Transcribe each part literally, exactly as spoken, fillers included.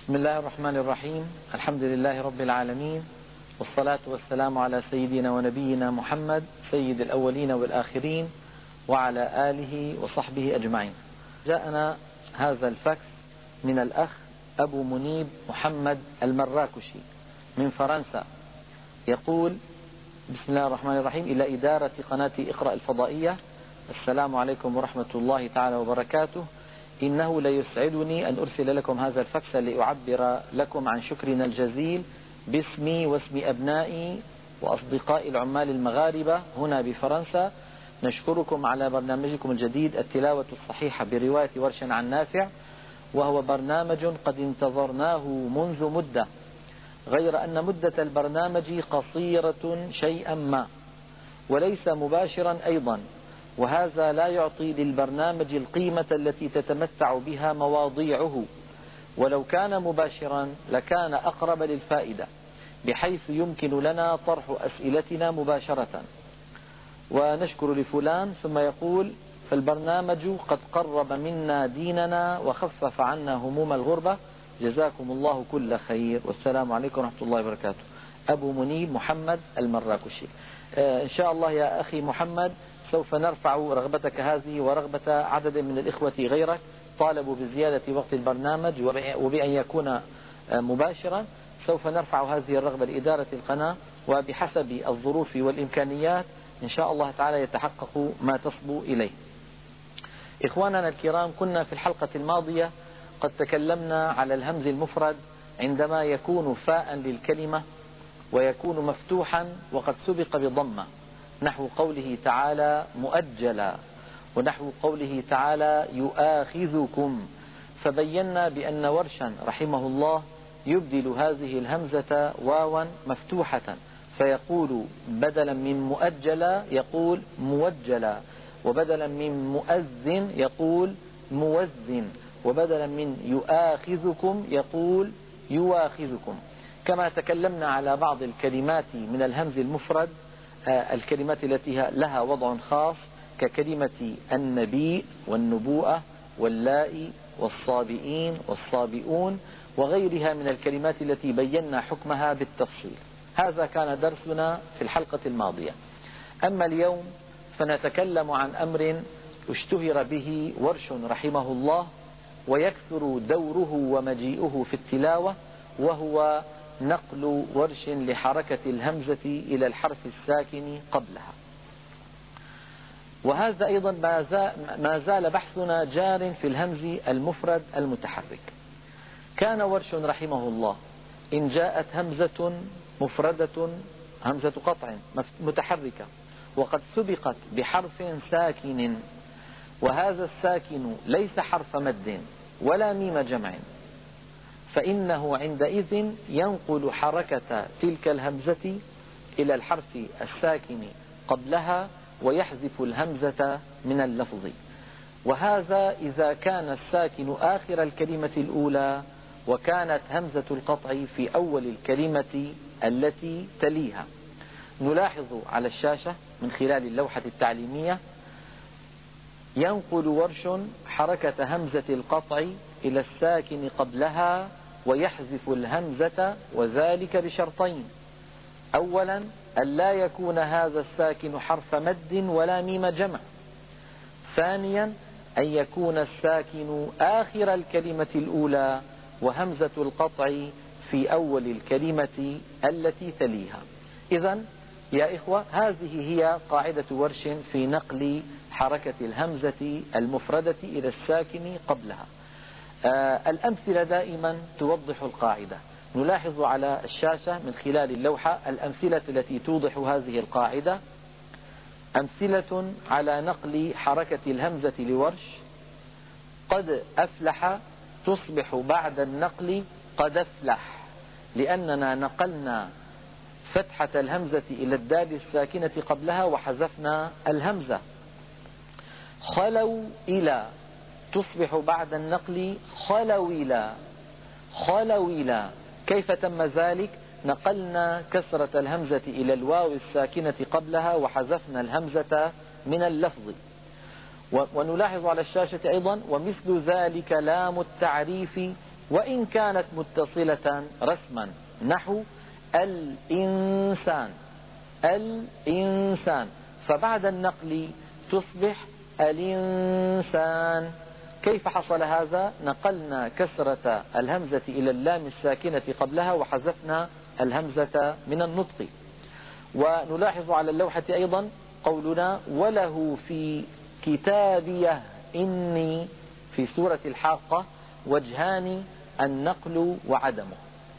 بسم الله الرحمن الرحيم. الحمد لله رب العالمين، والصلاة والسلام على سيدنا ونبينا محمد سيد الأولين والآخرين وعلى آله وصحبه أجمعين. جاءنا هذا الفاكس من الأخ أبو منيب محمد المراكشي من فرنسا، يقول: بسم الله الرحمن الرحيم، إلى إدارة قناة اقرأ الفضائية، السلام عليكم ورحمة الله تعالى وبركاته. إنه ليسعدني أن أرسل لكم هذا الفاكس لأعبر لكم عن شكرنا الجزيل باسمي واسم أبنائي وأصدقائي العمال المغاربة هنا بفرنسا. نشكركم على برنامجكم الجديد التلاوة الصحيحة برواية ورش عن نافع، وهو برنامج قد انتظرناه منذ مدة، غير أن مدة البرنامج قصيرة شيئا ما وليس مباشرا أيضا، وهذا لا يعطي للبرنامج القيمة التي تتمتع بها مواضيعه، ولو كان مباشرا لكان أقرب للفائدة، بحيث يمكن لنا طرح أسئلتنا مباشرة. ونشكر لفلان. ثم يقول: فالبرنامج قد قرب منا ديننا وخفف عنا هموم الغربة، جزاكم الله كل خير، والسلام عليكم ورحمة الله وبركاته. أبو منيب محمد المراكشي. آه إن شاء الله يا أخي محمد سوف نرفع رغبتك هذه ورغبة عدد من الإخوة غيرك، طالبوا بزيادة وقت البرنامج وبأن يكون مباشرا. سوف نرفع هذه الرغبة لإدارة القناة، وبحسب الظروف والإمكانيات إن شاء الله تعالى يتحقق ما تصبو إليه. إخواننا الكرام، كنا في الحلقة الماضية قد تكلمنا على الهمز المفرد عندما يكون فاء للكلمة ويكون مفتوحا وقد سبق بضمة، نحو قوله تعالى مؤجلا، ونحو قوله تعالى يؤاخذكم. فبينا بأن ورشا رحمه الله يبدل هذه الهمزة واوا مفتوحة، فيقول بدلا من مؤجلا يقول موجلا، وبدلا من مؤذن يقول موزن، وبدلا من يؤاخذكم يقول يواخذكم. كما تكلمنا على بعض الكلمات من الهمز المفرد، الكلمات التي لها وضع خاص ككلمة النبي والنبوءة واللائي والصابئين والصابئون وغيرها من الكلمات التي بينا حكمها بالتفصيل. هذا كان درسنا في الحلقة الماضية. أما اليوم فنتكلم عن أمر اشتهر به ورش رحمه الله ويكثر دوره ومجيئه في التلاوة، وهو نقل ورش لحركة الهمزة إلى الحرف الساكن قبلها. وهذا أيضا ما زال بحثنا جار في الهمز المفرد المتحرك. كان ورش رحمه الله إن جاءت همزة مفردة، همزة قطع متحركة، وقد سبقت بحرف ساكن، وهذا الساكن ليس حرف مد ولا ميم جمع، فإنه عندئذ ينقل حركة تلك الهمزة إلى الحرف الساكن قبلها ويحذف الهمزة من اللفظ. وهذا إذا كان الساكن آخر الكلمة الأولى وكانت همزة القطع في أول الكلمة التي تليها. نلاحظ على الشاشة من خلال اللوحة التعليمية: ينقل ورش حركة همزة القطع إلى الساكن قبلها ويحذف الهمزة، وذلك بشرطين: أولا ألا يكون هذا الساكن حرف مد ولا ميم جمع، ثانيا أن يكون الساكن آخر الكلمة الأولى وهمزة القطع في أول الكلمة التي تليها. إذن يا إخوة، هذه هي قاعدة ورش في نقل حركة الهمزة المفردة إلى الساكن قبلها. آه الأمثلة دائما توضح القاعدة. نلاحظ على الشاشة من خلال اللوحة الأمثلة التي توضح هذه القاعدة. أمثلة على نقل حركة الهمزة لورش: قد أفلح تصبح بعد النقل قد أفلح، لأننا نقلنا فتحة الهمزة إلى الدال الساكنة قبلها وحذفنا الهمزة. خلوا إلى تصبح بعد النقل خلويلا، خلويلا. كيف تم ذلك؟ نقلنا كسرة الهمزة إلى الواو الساكنة قبلها وحذفنا الهمزة من اللفظ. ونلاحظ على الشاشة أيضا: ومثل ذلك لام التعريف وإن كانت متصلة رسما نحو الإنسان الإنسان، فبعد النقل تصبح الإنسان. كيف حصل هذا؟ نقلنا كسرة الهمزة إلى اللام الساكنة قبلها وحذفنا الهمزة من النطق. ونلاحظ على اللوحة أيضا قولنا وله في كتابيه إني في سورة الحاقة وجهان النقل وعدمه.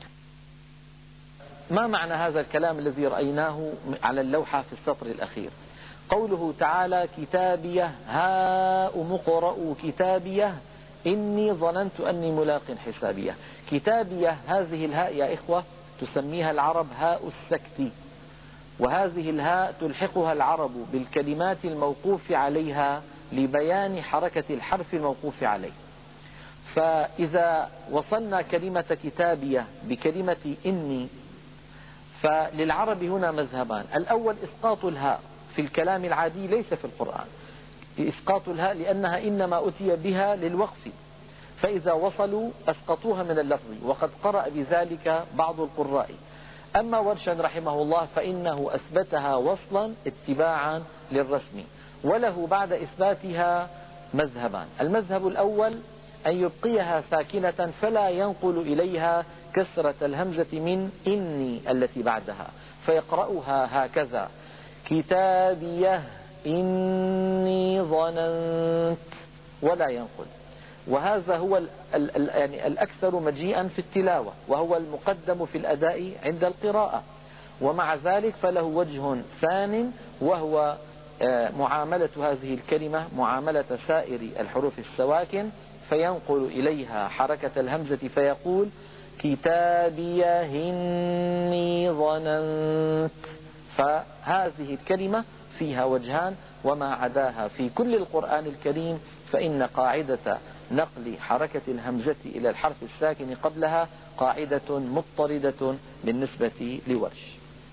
ما معنى هذا الكلام الذي رأيناه على اللوحة في السطر الأخير؟ قوله تعالى كتابيه هاؤم اقرءوا كتابيه إني ظننت أني ملاق حسابيه. كتابيه، هذه الهاء يا إخوة تسميها العرب هاء السكت، وهذه الهاء تلحقها العرب بالكلمات الموقوف عليها لبيان حركة الحرف الموقوف عليه. فإذا وصلنا كلمة كتابية بكلمة إني، فللعرب هنا مذهبان. الأول إسقاط الهاء في الكلام العادي ليس في القرآن، إسقاط الهاء لأنها إنما أتي بها للوقف، فإذا وصلوا أسقطوها من اللفظ، وقد قرأ بذلك بعض القراء. أما ورشا رحمه الله فإنه أثبتها وصلا اتباعا للرسم، وله بعد إثباتها مذهبان. المذهب الأول أن يبقيها ساكنة فلا ينقل إليها كسرة الهمزة من إني التي بعدها، فيقرأها هكذا كتابيه إني ظننت ولا ينقل. وهذا هو ال ال يعني الأكثر مجيئا في التلاوة، وهو المقدم في الأداء عند القراءة. ومع ذلك فله وجه ثان، وهو معاملة هذه الكلمة معاملة سائر الحروف السواكن، فينقل إليها حركة الهمزة فيقول كتابيه إني ظننت. فهذه الكلمة فيها وجهان، وما عداها في كل القرآن الكريم فإن قاعدة نقل حركة الهمزة إلى الحرف الساكن قبلها قاعدة مضطردة بالنسبة لورش.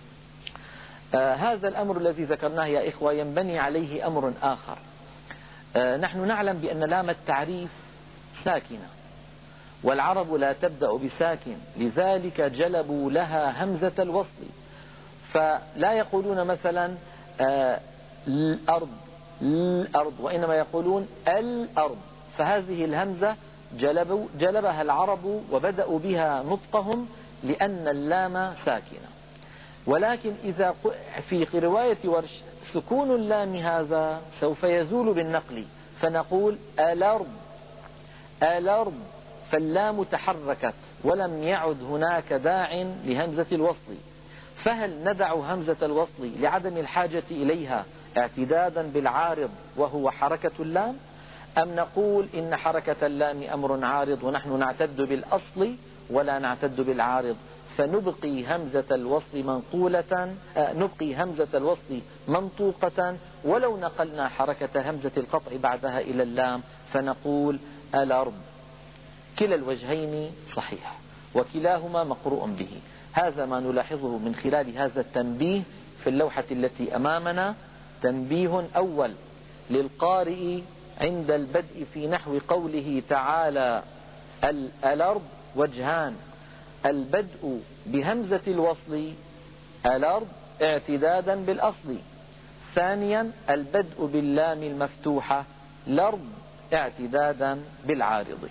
آه هذا الأمر الذي ذكرناه يا إخوة ينبني عليه أمر آخر. آه نحن نعلم بأن لام التعريف ساكنة، والعرب لا تبدأ بساكن، لذلك جلبوا لها همزة الوصل، فلا يقولون مثلا آه الأرض الأرض، وإنما يقولون الأرض. فهذه الهمزة جلبوا جلبها العرب وبدأوا بها نطقهم لأن اللام ساكنة. ولكن إذا في رواية ورش سكون اللام هذا سوف يزول بالنقل، فنقول الأرض الأرض، فاللام تحركت ولم يعد هناك داع لهمزة الوصل. فهل ندع همزة الوصل لعدم الحاجة إليها اعتدادا بالعارض وهو حركة اللام، أم نقول إن حركة اللام أمر عارض ونحن نعتد بالأصل ولا نعتد بالعارض، فنبقي همزة الوصل منقولة آه نبقي همزة الوصل منطوقة، ولو نقلنا حركة همزة القطع بعدها إلى اللام فنقول الأرض. كلا الوجهين صحيح وكلاهما مقروء به. هذا ما نلاحظه من خلال هذا التنبيه في اللوحة التي أمامنا. تنبيه أول للقارئ عند البدء في نحو قوله تعالى الأرض وجهان: البدء بهمزة الوصل الأرض اعتدادا بالأصل. ثانيا البدء باللام المفتوحة الأرض اعتدادا بالعارض.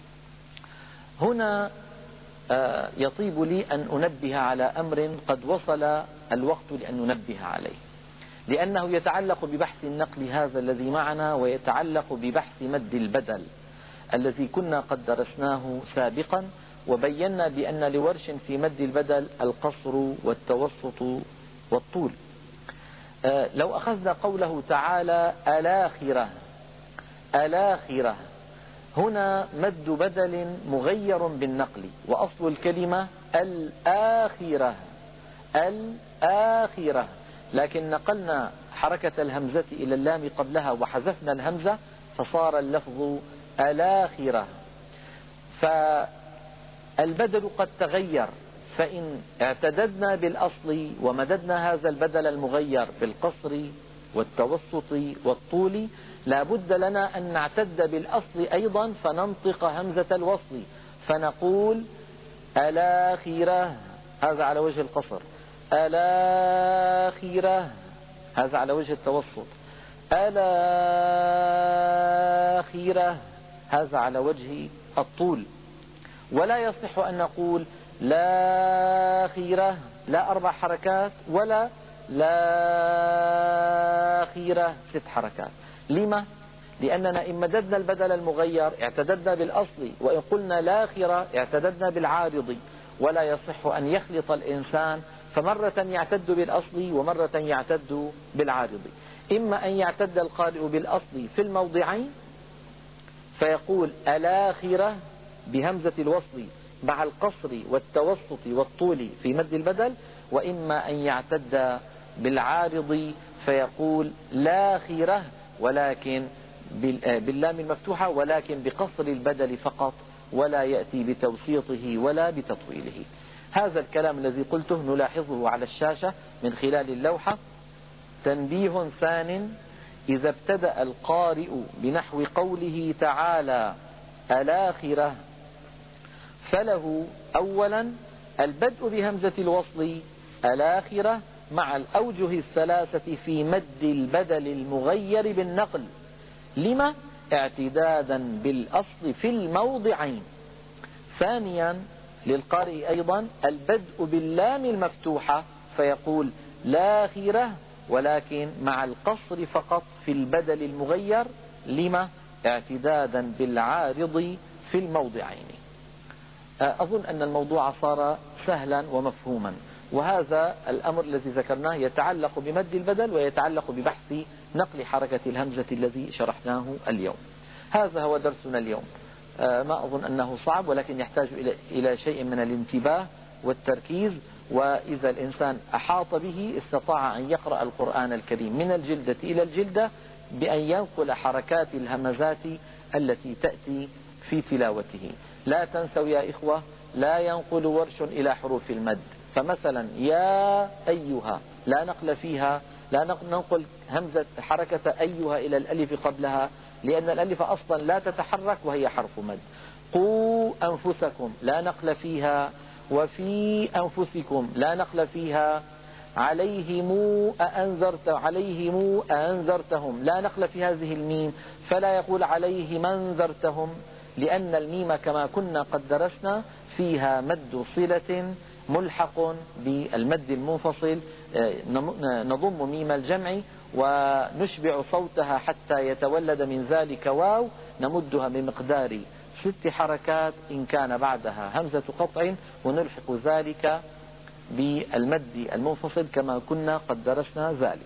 هنا يطيب لي أن أنبه على أمر قد وصل الوقت لأن ننبه عليه، لأنه يتعلق ببحث النقل هذا الذي معنا، ويتعلق ببحث مد البدل الذي كنا قد درسناه سابقا، وبينا بأن لورش في مد البدل القصر والتوسط والطول. لو أخذنا قوله تعالى الآخرة الآخرة، هنا مد بدل مغير بالنقل، وأصل الكلمة الآخرة الآخرة، لكن نقلنا حركة الهمزة إلى اللام قبلها وحذفنا الهمزة فصار اللفظ الآخرة. فالبدل قد تغير، فإن اعتددنا بالأصل ومددنا هذا البدل المغير بالقصر والتوسط والطول، لا بد لنا أن نعتد بالأصل أيضا فننطق همزة الوصل، فنقول الآخرة، هذا على وجه القصر، الآخرة هذا على وجه التوسط، الآخرة هذا على وجه الطول. ولا يصح أن نقول لا خيرة لا أربع حركات ولا لا خيرة ست حركات. لما؟ لأننا إن مددنا البدل المغير اعتددنا بالأصل، وإن قلنا لا خيرة اعتددنا بالعارض، ولا يصح أن يخلط الإنسان فمرة يعتد بالأصل ومرة يعتد بالعارض. إما أن يعتد القارئ بالأصل في الموضعين فيقول الآخرة بهمزة الوصل مع القصر والتوسط والطول في مد البدل، وإما أن يعتد بالعارض فيقول لا خيرة ولكن باللام المفتوحة ولكن بقصر البدل فقط، ولا يأتي بتوسيطه ولا بتطويله. هذا الكلام الذي قلته نلاحظه على الشاشة من خلال اللوحة. تنبيه ثان: إذا ابتدأ القارئ بنحو قوله تعالى الآخرة فله أولا البدء بهمزة الوصل الآخرة مع الأوجه الثلاثة في مد البدل المغير بالنقل. لما؟ اعتدادا بالأصل في الموضعين. ثانيا للقارئ أيضا البدء باللام المفتوحة فيقول الآخرة ولكن مع القصر فقط في البدل المغير. لما؟ اعتدادا بالعارض في الموضعين. أظن أن الموضوع صار سهلا ومفهوما، وهذا الأمر الذي ذكرناه يتعلق بمد البدل ويتعلق ببحث نقل حركة الهمزة الذي شرحناه اليوم. هذا هو درسنا اليوم. ما أظن أنه صعب، ولكن يحتاج إلى شيء من الانتباه والتركيز، وإذا الإنسان أحاط به استطاع أن يقرأ القرآن الكريم من الجلدة إلى الجلدة بأن ينقل حركات الهمزات التي تأتي في تلاوته. لا تنسوا يا إخوة، لا ينقل ورش إلى حروف المد. فمثلا يا أيها لا نقل فيها، لا ننقل همزة حركة أيها إلى الألف قبلها، لأن الألف أصلا لا تتحرك وهي حرف مد. قوا أنفسكم لا نقل فيها، وفي أنفسكم لا نقل فيها. عليهم أأنذرت عليهم أأنذرتهم لا نقل في هذه الميم، فلا يقول عليهم أنذرتهم، لأن الميم كما كنا قد درسنا فيها مد صلة ملحق بالمد المنفصل. نضم ميم الجمع ونشبع صوتها حتى يتولد من ذلك واو، نمدها بمقدار ست حركات إن كان بعدها همزة قطع، ونلحق ذلك بالمد المنفصل كما كنا قد درسنا ذلك.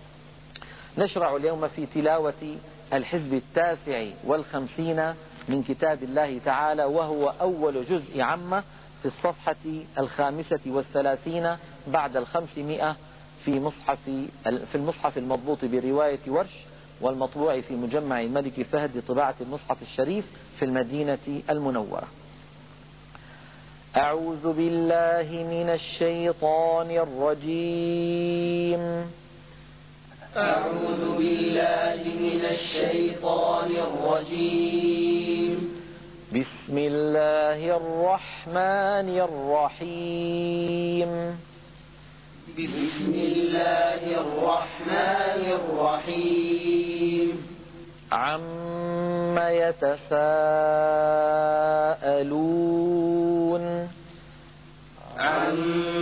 نشرع اليوم في تلاوة الحزب التاسع والخمسين من كتاب الله تعالى، وهو أول جزء عامة في الصفحة الخامسة والثلاثين بعد الخمسمائة في مصحف في المصحف المضبوط برواية ورش، والمطبوع في مجمع الملك فهد لطباعة المصحف الشريف في المدينة المنورة. أعوذ بالله من الشيطان الرجيم. أعوذ بالله من الشيطان الرجيم. بسم الله الرحمن الرحيم. بسم الله الرحمن الرحيم. عم يتساءلون. عم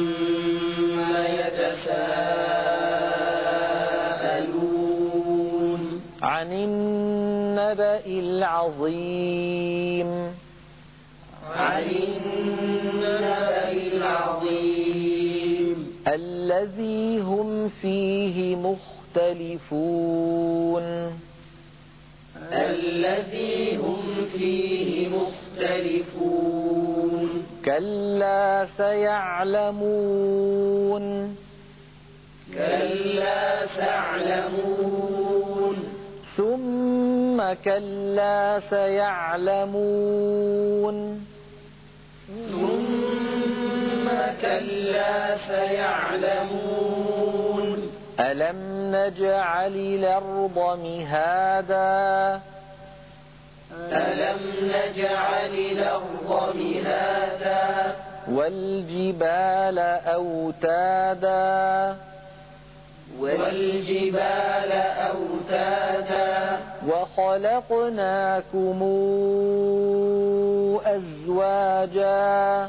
يتساءلون. عن النبأ العظيم. عن النبأ العظيم. الذي هم فيه مختلفون. الذي هم فيه مختلفون. كلا سيعلمون. كلا سيعلمون. ثم كلا سيعلمون. ثم كلا سيعلمون. ألم نجعل الأرض مهادا. ألم نجعل الأرض مهادا والجبال أوتادا والجبال أوتادا وخلقناكم أزواجا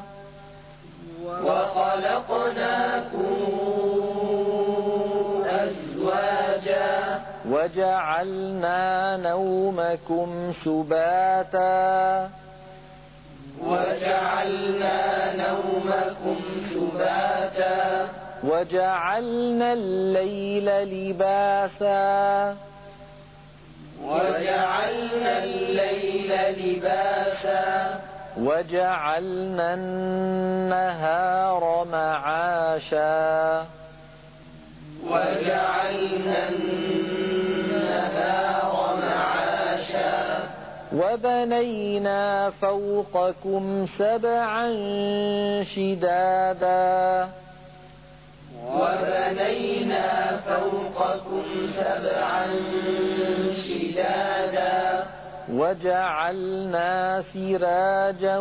وخلقناكم أزواجا وجعلنا نومكم سباتا وجعلنا نومكم سباتا وجعلنا الليل لباسا وجعلنا الليل لباسا وجعلنا النهار معاشا وجعلنا النهار معاشا وبنينا فوقكم سبعا شدادا وبنينا فوقكم سبعا شدادا وجعلنا سراجا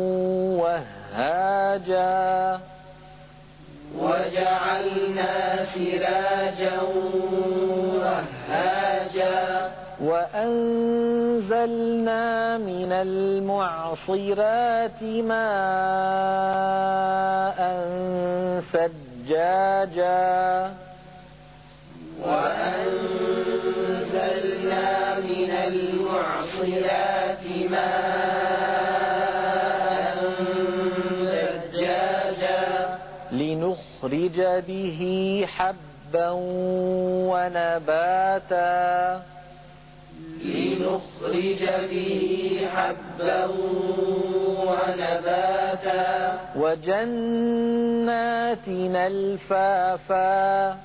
وهاجا وجعلنا سراجا وهاجا وأنزلنا من المعصرات ماء ثجاجا وأنزلنا من المعصرات ماء ثجاجا لنخرج به حبا ونباتا لنخرج به حبا ونباتا وجنات ألفافا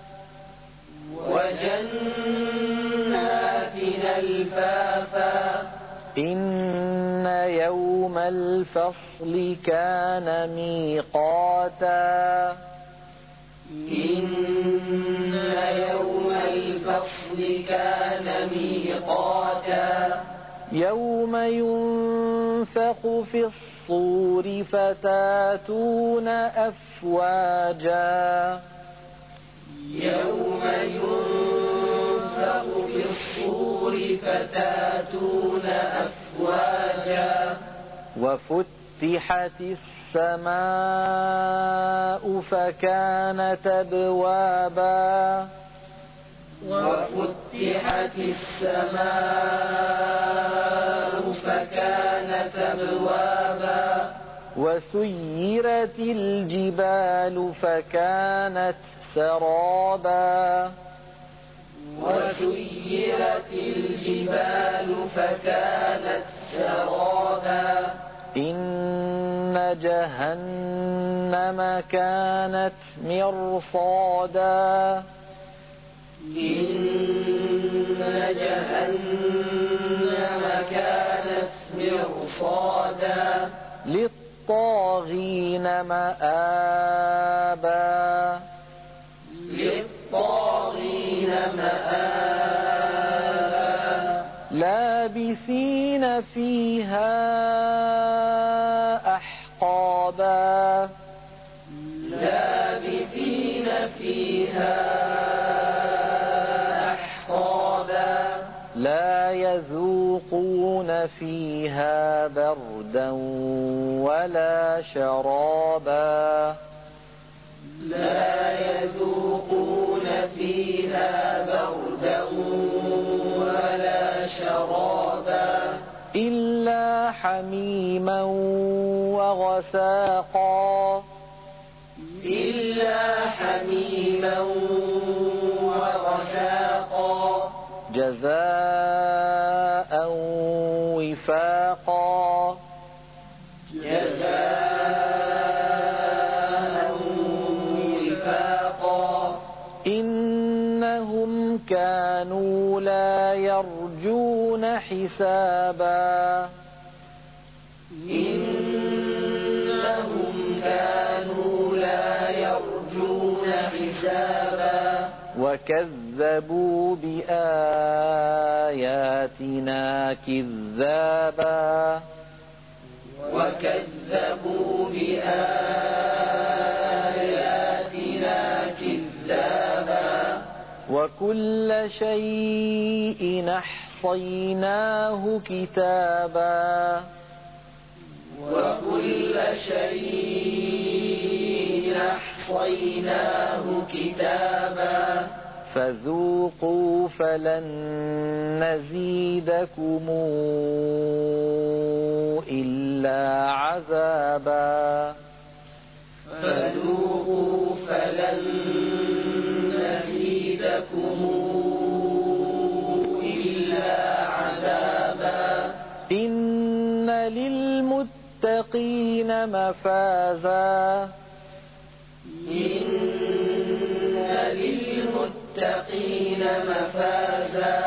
وجنات ألفافا إن يوم الفصل كان ميقاتا إن يوم الفصل كان ميقاتا يوم ينفخ في الصور فتاتون أفواجا يوم ينفخ في الصور فتاتون أفواجا وفتحت السماء فكانت أبوابا وفتحت السماء فكانت أبوابا وسيرت الجبال فكانت سرابا وسيرت الجبال فكانت سرابا إن جهنم كانت مرصادا إن جهنم كانت مرصادا للطاغين مآبا للطاغين مآبا لابثين فيها أحقابا لابثين فيها أحقابا لا يذوقون فيها بردا ولا شرابا لا يذوقون فيها بردا ولا شرابا إلا حميما وغساقا إلا حميما وغساقا جزاء وفاقا جزاء وفاقا إنهم كانوا لا يرجون حسابا إنهم كانوا لا يرجون حسابا وكذبوا بآياتنا كذابا وكذبوا بآياتنا كذابا وكل شيء أحصيناه كتابا وكل شيء أحصيناه كتابا فذوقوا فلن نزيدكم إلا عذابا فذوقوا فلن نزيدكم إلا عذابا إن للمتقين مفازا إن للمتقين مفازا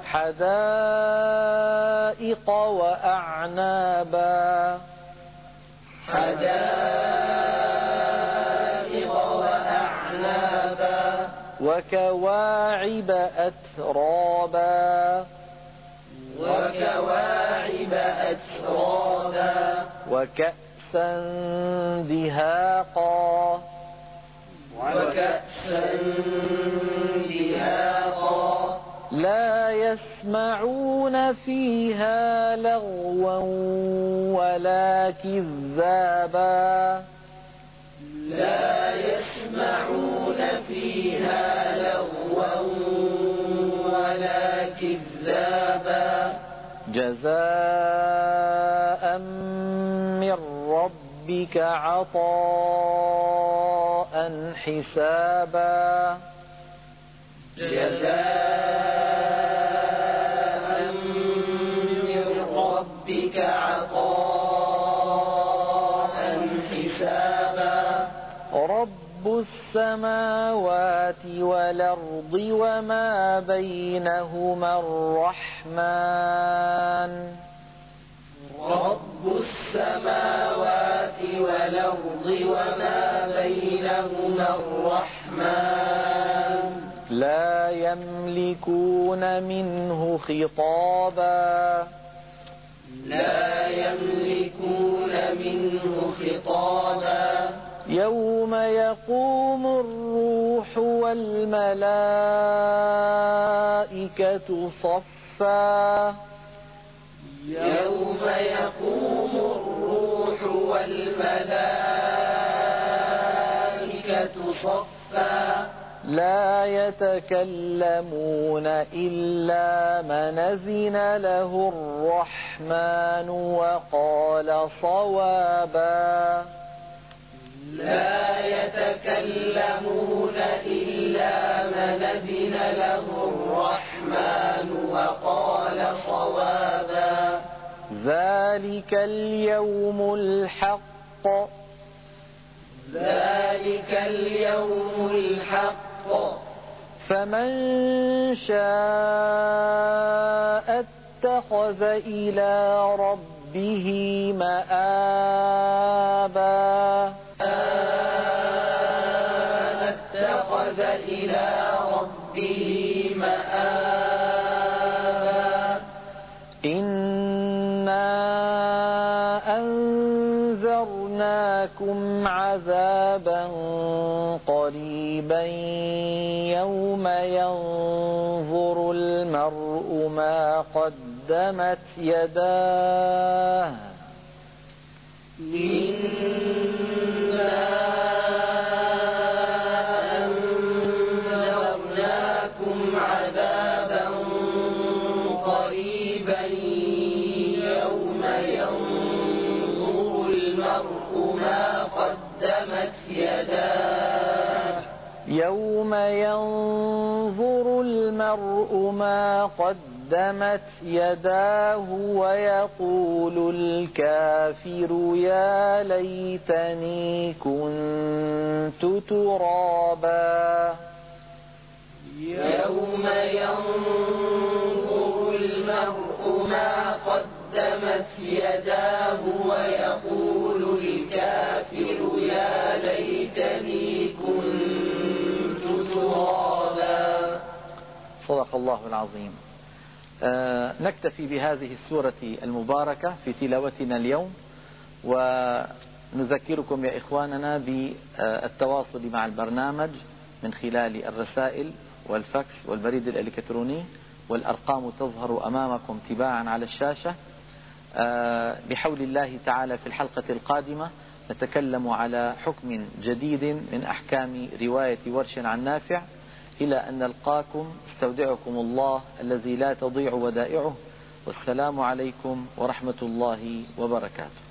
حدائق وأعنابا حدائق وأعنابا وكواعب أترابا وكواعب أترابا وكأسا دهاقا وكأسا دهاقا لا يسمعون فيها لغوا ولا كذابا لا يسمعون فيها لغوا ولا كذابا جزاء من ربك عطاء حسابا جزاء من ربك عطاء حسابا رب السماوات والأرض وما بينهما الرحمن رب السماوات والأرض وما بينهما الرحمن لا يملكون منه خطابا لا يملكون منه خطابا يوم يقوم الروح والملائكة صفا يوم يقوم الروح والملائكة صفا لا يتكلمون إلا من أذن له الرحمن وقال صوابا لا يتكلمون إلا من أذن له الرحمن وقال صوابا ذلك اليوم الحق ذلك اليوم الحق فمن شاء اتخذ إلى ربه مآبا اتخذ إلى ربه مآبا إنا أنذرناكم عذابا قريبا يوم ينظر المرء ما قدمت يداه إنا أنذرناكم عذابا قريبا يوم ينظر المرء ما قدمت يداه يوم ينظر المرء ما قدمت يداه ويقول الكافر يا ليتني كنت ترابا يوم ينظر المرء ما قدمت يداه ويقول الكافر يا ليتني كنت ترابا صدق الله العظيم. آه نكتفي بهذه السورة المباركة في تلاوتنا اليوم، ونذكركم يا إخواننا بالتواصل مع البرنامج من خلال الرسائل والفاكس والبريد الإلكتروني، والأرقام تظهر أمامكم تباعا على الشاشة. آه بحول الله تعالى في الحلقة القادمة نتكلم على حكم جديد من أحكام رواية ورش عن نافع. إلى أن نلقاكم استودعكم الله الذي لا تضيع ودائعه، والسلام عليكم ورحمة الله وبركاته.